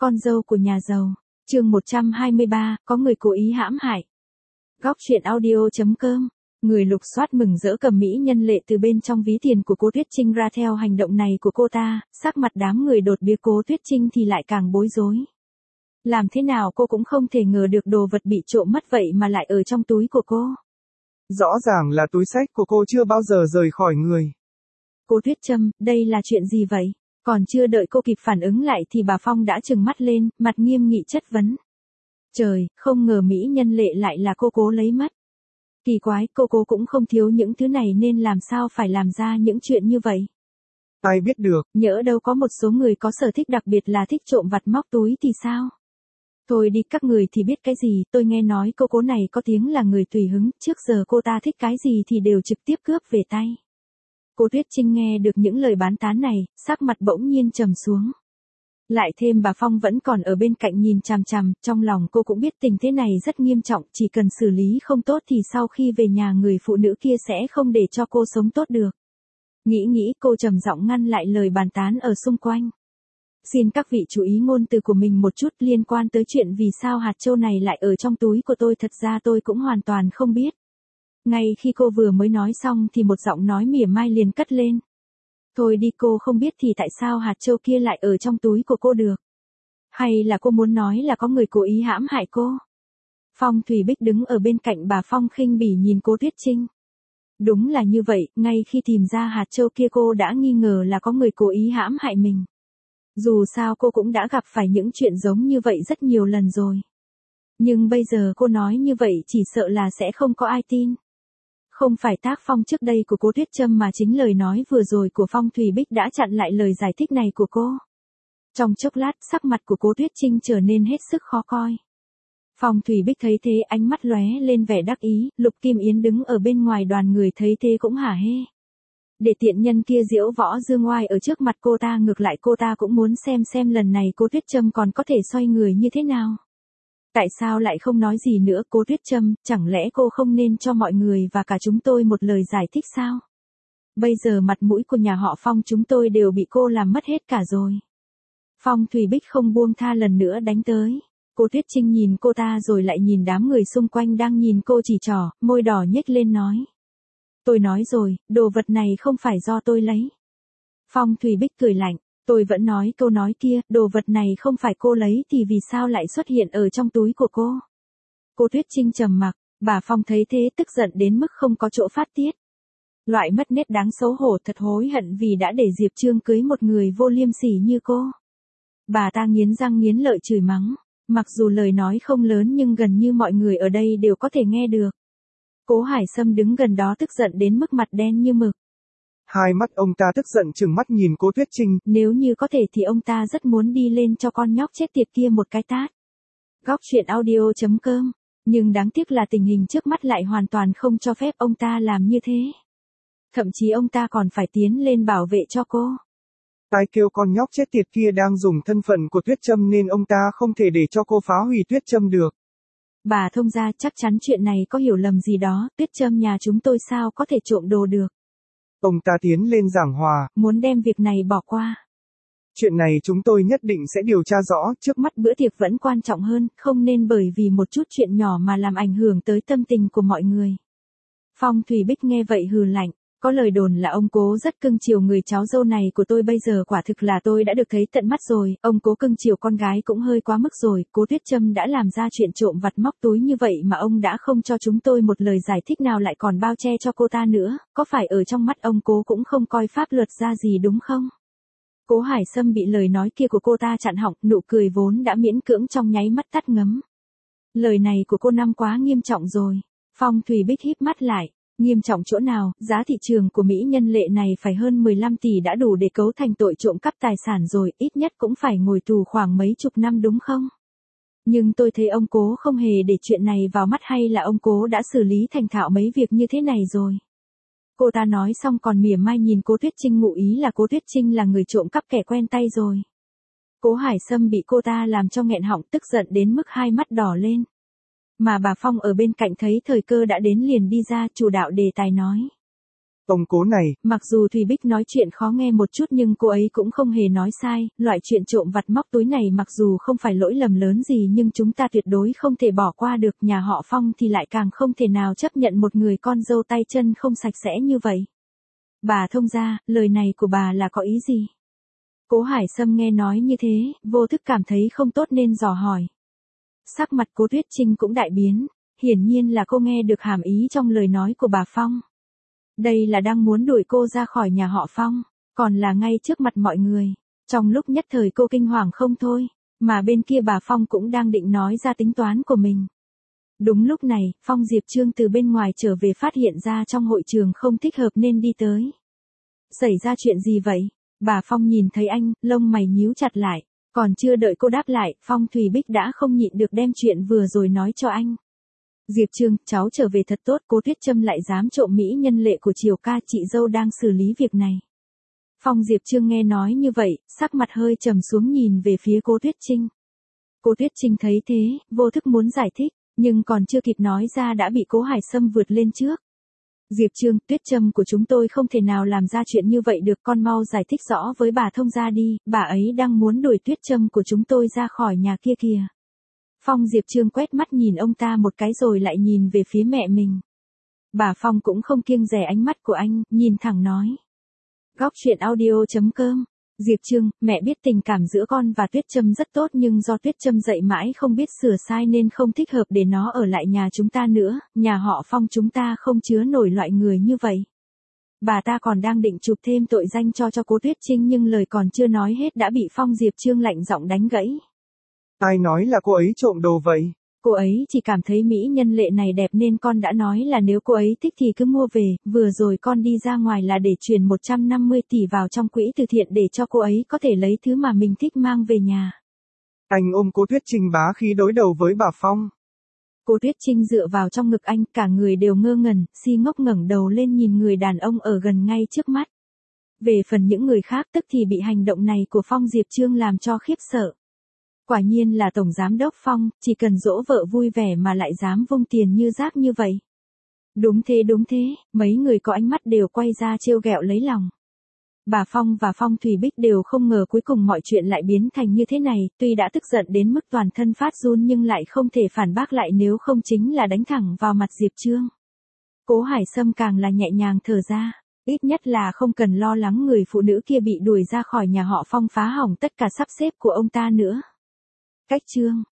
Con dâu của nhà giàu. Chương 123, có người cố ý hãm hại. Góc truyện audio.com. Người lục soát mừng rỡ cầm mỹ nhân lệ từ bên trong ví tiền của cô Tuyết Trinh ra. Theo hành động này của cô ta, sắc mặt đám người đột bia cô Tuyết Trinh thì lại càng bối rối. Làm thế nào cô cũng không thể ngờ được đồ vật bị trộm mất vậy mà lại ở trong túi của cô. Rõ ràng là túi xách của cô chưa bao giờ rời khỏi người. Cô Tuyết Trâm, đây là chuyện gì vậy? Còn chưa đợi cô kịp phản ứng lại thì bà Phong đã trừng mắt lên, mặt nghiêm nghị chất vấn. Trời, không ngờ mỹ nhân lệ lại là cô cố lấy mất. Kỳ quái, cô cũng không thiếu những thứ này nên làm sao phải làm ra những chuyện như vậy. Ai biết được. Nhỡ đâu có một số người có sở thích đặc biệt là thích trộm vặt móc túi thì sao? Thôi đi, các người thì biết cái gì, tôi nghe nói cô cố này có tiếng là người tùy hứng, trước giờ cô ta thích cái gì thì đều trực tiếp cướp về tay. Cô Tuyết Trinh nghe được những lời bán tán này, sắc mặt bỗng nhiên trầm xuống. Lại thêm bà Phong vẫn còn ở bên cạnh nhìn chằm chằm, trong lòng cô cũng biết tình thế này rất nghiêm trọng, chỉ cần xử lý không tốt thì sau khi về nhà người phụ nữ kia sẽ không để cho cô sống tốt được. Nghĩ cô trầm giọng ngăn lại lời bàn tán ở xung quanh. Xin các vị chú ý ngôn từ của mình một chút, liên quan tới chuyện vì sao hạt châu này lại ở trong túi của tôi thật ra tôi cũng hoàn toàn không biết. Ngay khi cô vừa mới nói xong thì một giọng nói mỉa mai liền cất lên. Thôi đi, cô không biết thì tại sao hạt châu kia lại ở trong túi của cô được? Hay là cô muốn nói là có người cố ý hãm hại cô? Phong Thủy Bích đứng ở bên cạnh bà Phong khinh bỉ nhìn cô Tuyết Trinh. Đúng là như vậy, ngay khi tìm ra hạt châu kia cô đã nghi ngờ là có người cố ý hãm hại mình. Dù sao cô cũng đã gặp phải những chuyện giống như vậy rất nhiều lần rồi. Nhưng bây giờ cô nói như vậy chỉ sợ là sẽ không có ai tin. Không phải tác phong trước đây của cô Tuyết Trâm mà chính lời nói vừa rồi của Phong Thủy Bích đã chặn lại lời giải thích này của cô. Trong chốc lát, sắc mặt của cô Tuyết Trinh trở nên hết sức khó coi. Phong Thủy Bích thấy thế ánh mắt lóe lên vẻ đắc ý, Lục Kim Yến đứng ở bên ngoài đoàn người thấy thế cũng hả hê. Để tiện nhân kia diễu võ dương oai ở trước mặt cô ta, ngược lại cô ta cũng muốn xem lần này cô Tuyết Trâm còn có thể xoay người như thế nào. Tại sao lại không nói gì nữa cô Tuyết Trâm, chẳng lẽ cô không nên cho mọi người và cả chúng tôi một lời giải thích sao? Bây giờ mặt mũi của nhà họ Phong chúng tôi đều bị cô làm mất hết cả rồi. Phong Thủy Bích không buông tha lần nữa đánh tới. Cô Tuyết Trinh nhìn cô ta rồi lại nhìn đám người xung quanh đang nhìn cô chỉ trỏ, môi đỏ nhếch lên nói. Tôi nói rồi, đồ vật này không phải do tôi lấy. Phong Thủy Bích cười lạnh. Tôi vẫn nói câu nói kia, đồ vật này không phải cô lấy thì vì sao lại xuất hiện ở trong túi của cô? Cô Tuyết Trinh trầm mặc, bà Phong thấy thế tức giận đến mức không có chỗ phát tiết. Loại mất nết đáng xấu hổ, thật hối hận vì đã để Diệp Trương cưới một người vô liêm sỉ như cô. Bà ta nghiến răng nghiến lợi chửi mắng, mặc dù lời nói không lớn nhưng gần như mọi người ở đây đều có thể nghe được. Cố Hải Sâm đứng gần đó tức giận đến mức mặt đen như mực. Hai mắt ông ta tức giận trừng mắt nhìn cô Tuyết Trinh. Nếu như có thể thì ông ta rất muốn đi lên cho con nhóc chết tiệt kia một cái tát. Góc truyện audio.com. Nhưng đáng tiếc là tình hình trước mắt lại hoàn toàn không cho phép ông ta làm như thế. Thậm chí ông ta còn phải tiến lên bảo vệ cho cô. Tai kêu con nhóc chết tiệt kia đang dùng thân phận của Tuyết Trâm nên ông ta không thể để cho cô phá hủy Tuyết Trâm được. Bà thông gia, chắc chắn chuyện này có hiểu lầm gì đó, Tuyết Trâm nhà chúng tôi sao có thể trộm đồ được. Ông ta tiến lên giảng hòa. Muốn đem việc này bỏ qua. Chuyện này chúng tôi nhất định sẽ điều tra rõ, trước mắt bữa tiệc vẫn quan trọng hơn, không nên bởi vì một chút chuyện nhỏ mà làm ảnh hưởng tới tâm tình của mọi người. Phong Thủy Bích nghe vậy hừ lạnh, có lời đồn là ông cố rất cưng chiều người cháu dâu này của tôi, bây giờ quả thực là tôi đã được thấy tận mắt rồi, ông cố cưng chiều con gái cũng hơi quá mức rồi, cô Tuyết Trâm đã làm ra chuyện trộm vặt móc túi như vậy mà ông đã không cho chúng tôi một lời giải thích nào lại còn bao che cho cô ta nữa, có phải ở trong mắt ông cố cũng không coi pháp luật ra gì đúng không? Cố Hải Sâm bị lời nói kia của cô ta chặn họng, nụ cười vốn đã miễn cưỡng trong nháy mắt tắt ngấm. Lời này của cô năm quá nghiêm trọng rồi. Phong Thủy Bích híp mắt lại. Nghiêm trọng chỗ nào, giá thị trường của mỹ nhân lệ này phải hơn 15 tỷ đã đủ để cấu thành tội trộm cắp tài sản rồi, ít nhất cũng phải ngồi tù khoảng mấy chục năm đúng không? Nhưng tôi thấy ông cố không hề để chuyện này vào mắt, hay là ông cố đã xử lý thành thạo mấy việc như thế này rồi? Cô ta nói xong còn mỉa mai nhìn cô Tuyết Trinh, ngụ ý là cô Tuyết Trinh là người trộm cắp kẻ quen tay rồi. Cố Hải Sâm bị cô ta làm cho nghẹn họng, tức giận đến mức hai mắt đỏ lên. Mà bà Phong ở bên cạnh thấy thời cơ đã đến liền đi ra chủ đạo đề tài nói. Ông cố này, Mặc dù Thùy Bích nói chuyện khó nghe một chút nhưng cô ấy cũng không hề nói sai, loại chuyện trộm vặt móc túi này mặc dù không phải lỗi lầm lớn gì nhưng chúng ta tuyệt đối không thể bỏ qua được, nhà họ Phong thì lại càng không thể nào chấp nhận một người con dâu tay chân không sạch sẽ như vậy. Bà thông gia, lời này của bà là có ý gì? Cố Hải Sâm nghe nói như thế, vô thức cảm thấy không tốt nên dò hỏi. Sắc mặt Cố Tuyết Trinh cũng đại biến, hiển nhiên là cô nghe được hàm ý trong lời nói của bà Phong. Đây là đang muốn đuổi cô ra khỏi nhà họ Phong, còn là ngay trước mặt mọi người. Trong lúc nhất thời cô kinh hoàng không thôi, mà bên kia bà Phong cũng đang định nói ra tính toán của mình. Đúng lúc này, Phong Diệp Trương từ bên ngoài trở về phát hiện ra trong hội trường không thích hợp nên đi tới. Xảy ra chuyện gì vậy? Bà Phong nhìn thấy anh, lông mày nhíu chặt lại. Còn chưa đợi cô đáp lại, Phong Thùy Bích đã không nhịn được đem chuyện vừa rồi nói cho anh. Diệp Trương, cháu trở về thật tốt, Cố Tuyết Trâm lại dám trộm mỹ nhân lệ của Triều ca, chị dâu đang xử lý việc này. Phong Diệp Trương nghe nói như vậy, sắc mặt hơi trầm xuống nhìn về phía Cố Tuyết Trinh. Cố Tuyết Trinh thấy thế, vô thức muốn giải thích, nhưng còn chưa kịp nói ra đã bị Cố Hải Sâm vượt lên trước. Diệp Trương, Tuyết Trâm của chúng tôi không thể nào làm ra chuyện như vậy được, con mau giải thích rõ với bà thông gia đi, bà ấy đang muốn đuổi Tuyết Trâm của chúng tôi ra khỏi nhà kia kìa. Phong Diệp Trương quét mắt nhìn ông ta một cái rồi lại nhìn về phía mẹ mình. Bà Phong cũng không kiêng dè ánh mắt của anh, nhìn thẳng nói. Góc truyện audio.com. Diệp Trương, mẹ biết tình cảm giữa con và Tuyết Trâm rất tốt nhưng do Tuyết Trâm dạy mãi không biết sửa sai nên không thích hợp để nó ở lại nhà chúng ta nữa, nhà họ Phong chúng ta không chứa nổi loại người như vậy. Bà ta còn đang định chụp thêm tội danh cho Cố Tuyết Trinh nhưng lời còn chưa nói hết đã bị Phong Diệp Trương lạnh giọng đánh gãy. ai nói là cô ấy trộm đồ vậy? Cô ấy chỉ cảm thấy mỹ nhân lệ này đẹp nên con đã nói là nếu cô ấy thích thì cứ mua về, vừa rồi con đi ra ngoài là để chuyển 150 tỷ vào trong quỹ từ thiện để cho cô ấy có thể lấy thứ mà mình thích mang về nhà. Anh ôm Cố Tuyết Trinh bá khí đối đầu với bà Phong. Cố Tuyết Trinh dựa vào trong ngực anh, cả người đều ngơ ngẩn, si ngốc ngẩng đầu lên nhìn người đàn ông ở gần ngay trước mắt. Về phần những người khác tức thì bị hành động này của Phong Diệp Trương làm cho khiếp sợ. Quả nhiên là Tổng Giám đốc Phong, chỉ cần dỗ vợ vui vẻ mà lại dám vung tiền như rác như vậy. Đúng thế, mấy người có ánh mắt đều quay ra trêu ghẹo lấy lòng. Bà Phong và Phong Thùy Bích đều không ngờ cuối cùng mọi chuyện lại biến thành như thế này, tuy đã tức giận đến mức toàn thân phát run nhưng lại không thể phản bác lại nếu không chính là đánh thẳng vào mặt Diệp Trương. Cố Hải Sâm càng là nhẹ nhàng thở ra, ít nhất là không cần lo lắng người phụ nữ kia bị đuổi ra khỏi nhà họ Phong phá hỏng tất cả sắp xếp của ông ta nữa. Cách chương